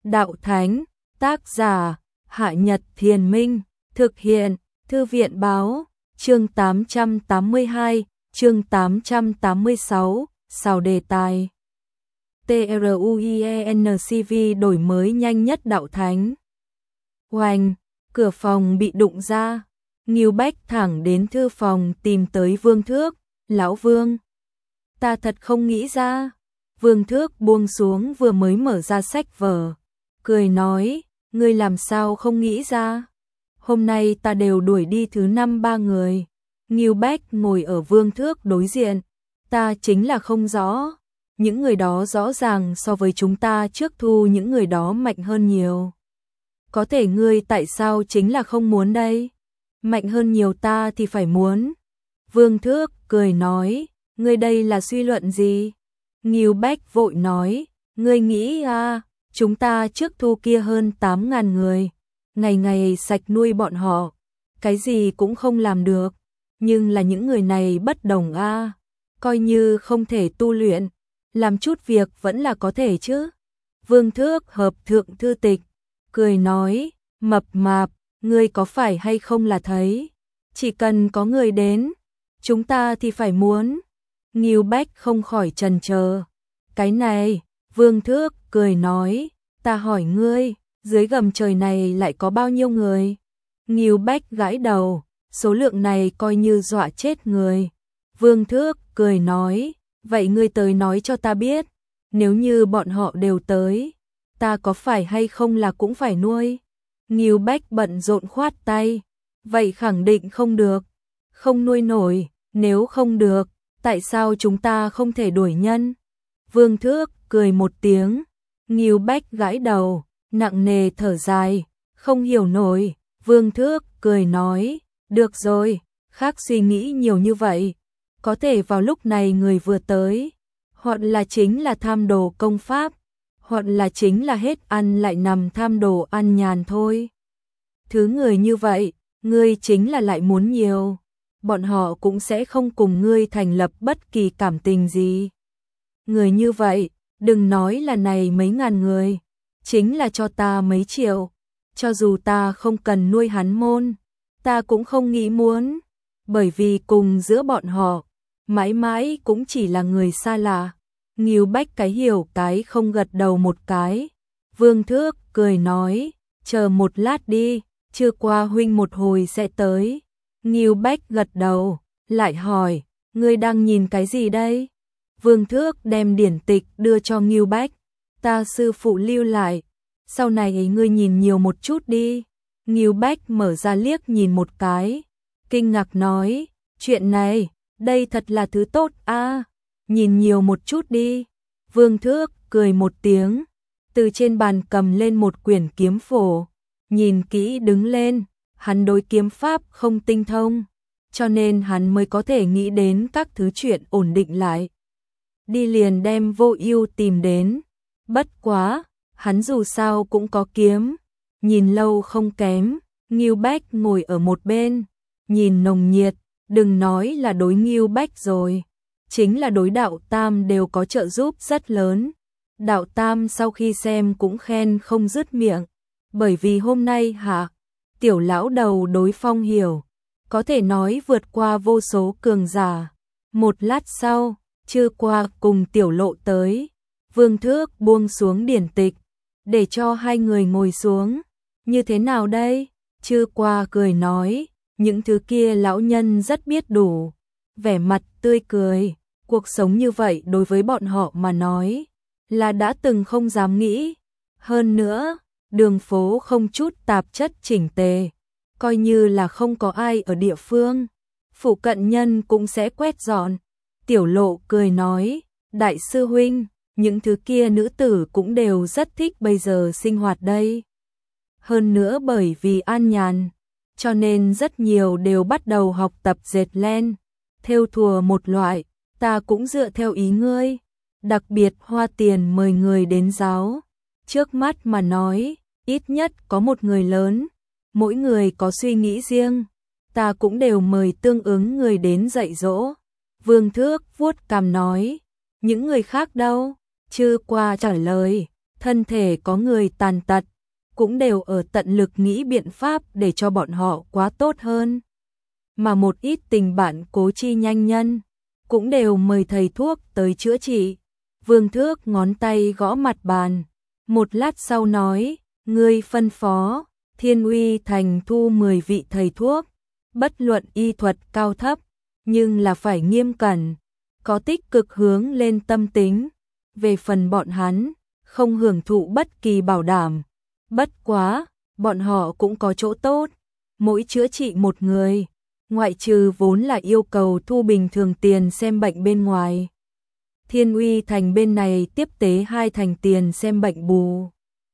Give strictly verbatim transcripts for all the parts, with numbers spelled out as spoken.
Đạo Thánh, tác giả, Hạ Nhật Thiền Minh, thực hiện, Thư viện Báo, chương tám trăm tám mươi hai, chương tám trăm tám mươi sáu, sao đề tài. TRUIENCV đổi mới nhanh nhất Đạo Thánh. Oanh, cửa phòng bị đụng ra, Ngưu Bách thẳng đến thư phòng tìm tới Vương Thước, lão Vương. Ta thật không nghĩ ra. Vương Thước buông xuống vừa mới mở ra sách vở, cười nói, ngươi làm sao không nghĩ ra? Hôm nay ta đều đuổi đi thứ năm ba người. Ngưu Bách ngồi ở Vương Thước đối diện, ta chính là không rõ. Những người đó rõ ràng so với chúng ta trước thu những người đó mạnh hơn nhiều. Có thể ngươi tại sao chính là không muốn đây? Mạnh hơn nhiều ta thì phải muốn. Vương Thước cười nói, ngươi đây là suy luận gì? Ngưu Bách vội nói, ngươi nghĩ à, chúng ta trước thu kia hơn tám ngàn người, ngày ngày sạch nuôi bọn họ, cái gì cũng không làm được, nhưng là những người này bất đồng a, à, coi như không thể tu luyện, làm chút việc vẫn là có thể chứ. Vương Thước hợp thượng thư tịch, cười nói, mập mạp, ngươi có phải hay không là thấy, chỉ cần có người đến, chúng ta thì phải muốn. Ngưu Bách không khỏi chần chờ. Cái này, Vương Thước cười nói, ta hỏi ngươi, dưới gầm trời này lại có bao nhiêu người? Ngưu Bách gãi đầu, số lượng này coi như dọa chết người. Vương Thước cười nói, vậy ngươi tới nói cho ta biết, nếu như bọn họ đều tới, ta có phải hay không là cũng phải nuôi? Ngưu Bách bận rộn khoát tay, vậy khẳng định không được, không nuôi nổi, nếu không được, tại sao chúng ta không thể đuổi nhân? Vương Thước cười một tiếng, Ngưu Bách gãi đầu, nặng nề thở dài, không hiểu nổi. Vương Thước cười nói, được rồi, khác suy nghĩ nhiều như vậy, có thể vào lúc này người vừa tới, hoặc là chính là tham đồ công pháp, hoặc là chính là hết ăn lại nằm tham đồ ăn nhàn thôi. Thứ người như vậy, ngươi chính là lại muốn nhiều, bọn họ cũng sẽ không cùng ngươi thành lập bất kỳ cảm tình gì. Người như vậy, đừng nói là này mấy ngàn người, chính là cho ta mấy triệu, cho dù ta không cần nuôi hắn môn, ta cũng không nghĩ muốn, bởi vì cùng giữa bọn họ, mãi mãi cũng chỉ là người xa lạ. Ngưu Bách cái hiểu cái không gật đầu một cái. Vương Thước cười nói, chờ một lát đi, chưa qua huynh một hồi sẽ tới. Ngưu Bách gật đầu, lại hỏi, ngươi đang nhìn cái gì đây? Vương Thước đem điển tịch đưa cho Ngưu Bách, ta sư phụ lưu lại, sau này ngươi nhìn nhiều một chút đi. Ngưu Bách mở ra liếc nhìn một cái, kinh ngạc nói, chuyện này, đây thật là thứ tốt a, à, nhìn nhiều một chút đi. Vương Thước cười một tiếng, từ trên bàn cầm lên một quyển kiếm phổ, nhìn kỹ đứng lên, hắn đối kiếm pháp không tinh thông, cho nên hắn mới có thể nghĩ đến các thứ chuyện ổn định lại. Đi liền đem Vô Ưu tìm đến, bất quá, hắn dù sao cũng có kiếm, nhìn lâu không kém. Ngưu Bách ngồi ở một bên, nhìn nồng nhiệt, đừng nói là đối Ngưu Bách rồi, chính là đối Đạo Tam đều có trợ giúp rất lớn. Đạo Tam sau khi xem cũng khen không dứt miệng, bởi vì hôm nay hạ, tiểu lão đầu đối Phong Hiểu, có thể nói vượt qua vô số cường giả. Một lát sau, Chư Qua cùng Tiểu Lộ tới, Vương Thước buông xuống điển tịch, để cho hai người ngồi xuống. Như thế nào đây? Chư Qua cười nói, những thứ kia lão nhân rất biết đủ, vẻ mặt tươi cười, cuộc sống như vậy đối với bọn họ mà nói, là đã từng không dám nghĩ. Hơn nữa, đường phố không chút tạp chất chỉnh tề, coi như là không có ai ở địa phương, phụ cận nhân cũng sẽ quét dọn. Tiểu Lộ cười nói, đại sư huynh, những thứ kia nữ tử cũng đều rất thích bây giờ sinh hoạt đây. Hơn nữa bởi vì an nhàn, cho nên rất nhiều đều bắt đầu học tập dệt len, thêu thùa một loại, ta cũng dựa theo ý ngươi, đặc biệt hoa tiền mời người đến giáo. Trước mắt mà nói, ít nhất có một người lớn, mỗi người có suy nghĩ riêng, ta cũng đều mời tương ứng người đến dạy dỗ. Vương Thước vuốt cằm nói, những người khác đâu? Chư Qua trả lời, thân thể có người tàn tật, cũng đều ở tận lực nghĩ biện pháp để cho bọn họ quá tốt hơn. Mà một ít tình bạn cố chi nhanh nhân, cũng đều mời thầy thuốc tới chữa trị. Vương Thước ngón tay gõ mặt bàn, một lát sau nói, ngươi phân phó, Thiên Uy Thành thu mười vị thầy thuốc, bất luận y thuật cao thấp, nhưng là phải nghiêm cẩn, có tích cực hướng lên tâm tính. Về phần bọn hắn, không hưởng thụ bất kỳ bảo đảm. Bất quá, bọn họ cũng có chỗ tốt. Mỗi chữa trị một người, ngoại trừ vốn là yêu cầu thu bình thường tiền xem bệnh bên ngoài. Thiên Uy Thành bên này tiếp tế hai thành tiền xem bệnh bù.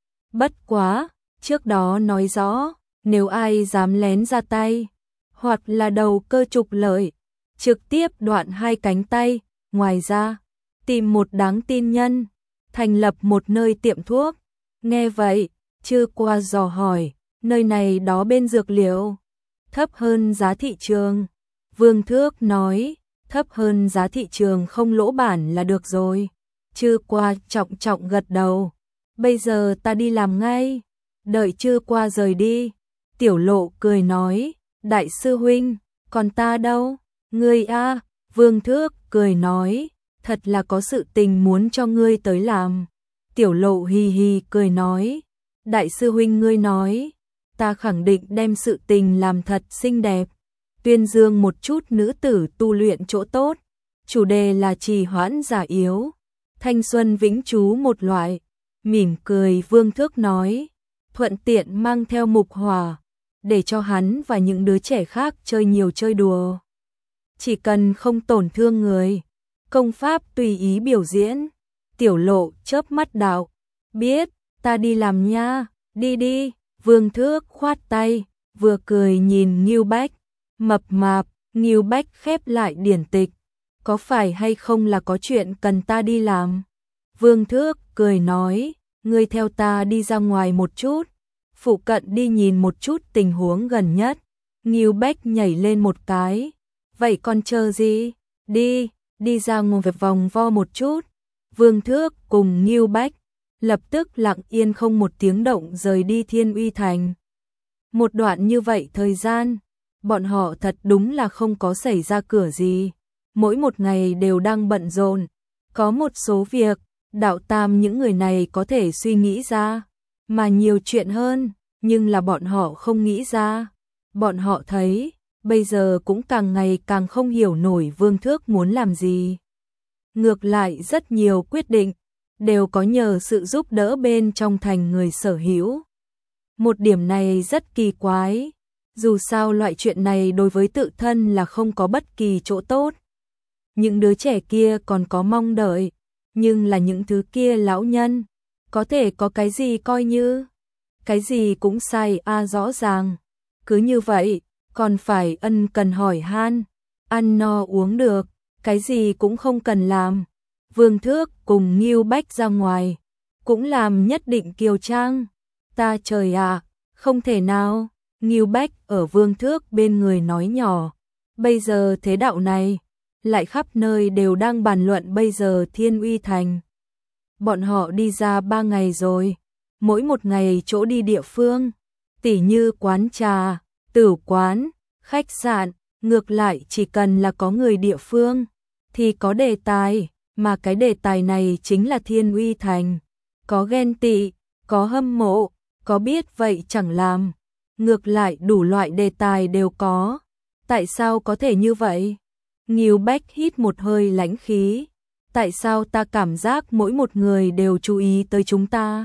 Bất quá, trước đó nói rõ, nếu ai dám lén ra tay, hoặc là đầu cơ trục lợi, trực tiếp đoạn hai cánh tay. Ngoài ra, tìm một đáng tin nhân, thành lập một nơi tiệm thuốc. Nghe vậy, Chư Qua dò hỏi, nơi này đó bên dược liệu thấp hơn giá thị trường. Vương Thước nói, thấp hơn giá thị trường không lỗ bản là được rồi. Chư Qua trọng trọng gật đầu, bây giờ ta đi làm ngay. Đợi Chư Qua rời đi, Tiểu Lộ cười nói, đại sư huynh, còn ta đâu? Ngươi a? Vương Thước cười nói, thật là có sự tình muốn cho ngươi tới làm. Tiểu Lộ hì hì cười nói, đại sư huynh ngươi nói, ta khẳng định đem sự tình làm thật xinh đẹp, tuyên dương một chút nữ tử tu luyện chỗ tốt. Chủ đề là trì hoãn già yếu, thanh xuân vĩnh trú một loại. Mỉm cười Vương Thước nói, thuận tiện mang theo Mục Hòa, để cho hắn và những đứa trẻ khác chơi nhiều chơi đùa. Chỉ cần không tổn thương người, công pháp tùy ý biểu diễn. Tiểu Lộ chớp mắt đạo, biết, ta đi làm nha, đi đi. Vương Thước khoát tay, vừa cười nhìn Ngưu Bách, mập mạp. Ngưu Bách khép lại điển tịch, có phải hay không là có chuyện cần ta đi làm? Vương Thước cười nói, ngươi theo ta đi ra ngoài một chút, phụ cận đi nhìn một chút tình huống gần nhất. Ngưu Bách nhảy lên một cái, vậy còn chờ gì? Đi, đi ra ngồi về vòng vo một chút. Vương Thước cùng Ngưu Bách lập tức lặng yên không một tiếng động rời đi Thiên Uy Thành. Một đoạn như vậy thời gian, bọn họ thật đúng là không có xảy ra cửa gì. Mỗi một ngày đều đang bận rộn. Có một số việc, đạo tam những người này có thể suy nghĩ ra, mà nhiều chuyện hơn, nhưng là bọn họ không nghĩ ra. Bọn họ thấy, bây giờ cũng càng ngày càng không hiểu nổi Vương Thước muốn làm gì. Ngược lại rất nhiều quyết định, đều có nhờ sự giúp đỡ bên trong thành người sở hữu. Một điểm này rất kỳ quái, dù sao loại chuyện này đối với tự thân là không có bất kỳ chỗ tốt. Những đứa trẻ kia còn có mong đợi, nhưng là những thứ kia lão nhân, có thể có cái gì coi như, cái gì cũng sai a rõ ràng. Cứ như vậy, còn phải ân cần hỏi han, ăn no uống được, cái gì cũng không cần làm. Vương Thước cùng Ngưu Bách ra ngoài, cũng làm nhất định kiều trang. Ta trời ạ, không thể nào. Ngưu Bách ở Vương Thước bên người nói nhỏ, bây giờ thế đạo này, lại khắp nơi đều đang bàn luận bây giờ Thiên Uy Thành. Bọn họ đi ra ba ngày rồi, mỗi một ngày chỗ đi địa phương, tỉ như quán trà, tử quán, khách sạn, ngược lại chỉ cần là có người địa phương, thì có đề tài, mà cái đề tài này chính là Thiên Uy Thành. Có ghen tị, có hâm mộ, có biết vậy chẳng làm, ngược lại đủ loại đề tài đều có. Tại sao có thể như vậy? Ngưu Bách hít một hơi lãnh khí. Tại sao ta cảm giác mỗi một người đều chú ý tới chúng ta?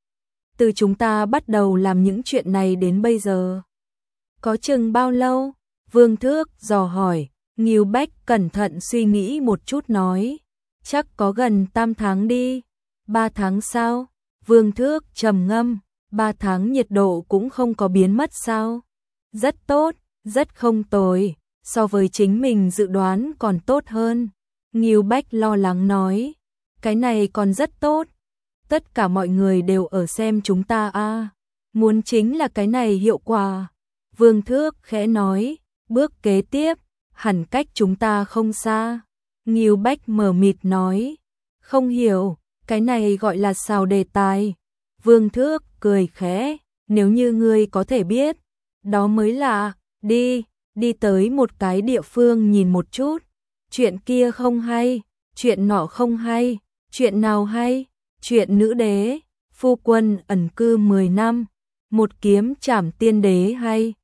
Từ chúng ta bắt đầu làm những chuyện này đến bây giờ, có chừng bao lâu? Vương Thước dò hỏi. Ngưu Bách cẩn thận suy nghĩ một chút nói, chắc có gần tam tháng đi. Ba tháng sao? Vương Thước trầm ngâm, ba tháng nhiệt độ cũng không có biến mất sao? Rất tốt, rất không tồi, so với chính mình dự đoán còn tốt hơn. Ngưu Bách lo lắng nói, cái này còn rất tốt. Tất cả mọi người đều ở xem chúng ta a, à. Muốn chính là cái này hiệu quả. Vương Thước khẽ nói, bước kế tiếp, hẳn cách chúng ta không xa. Ngưu Bách mờ mịt nói, không hiểu. cái này gọi là xào đề tài. Vương Thước cười khẽ, nếu như ngươi có thể biết, đó mới là, đi, đi tới một cái địa phương nhìn một chút, chuyện kia không hay, chuyện nọ không hay, chuyện nào hay, chuyện nữ đế, phu quân ẩn cư mười năm, một kiếm trảm tiên đế hay,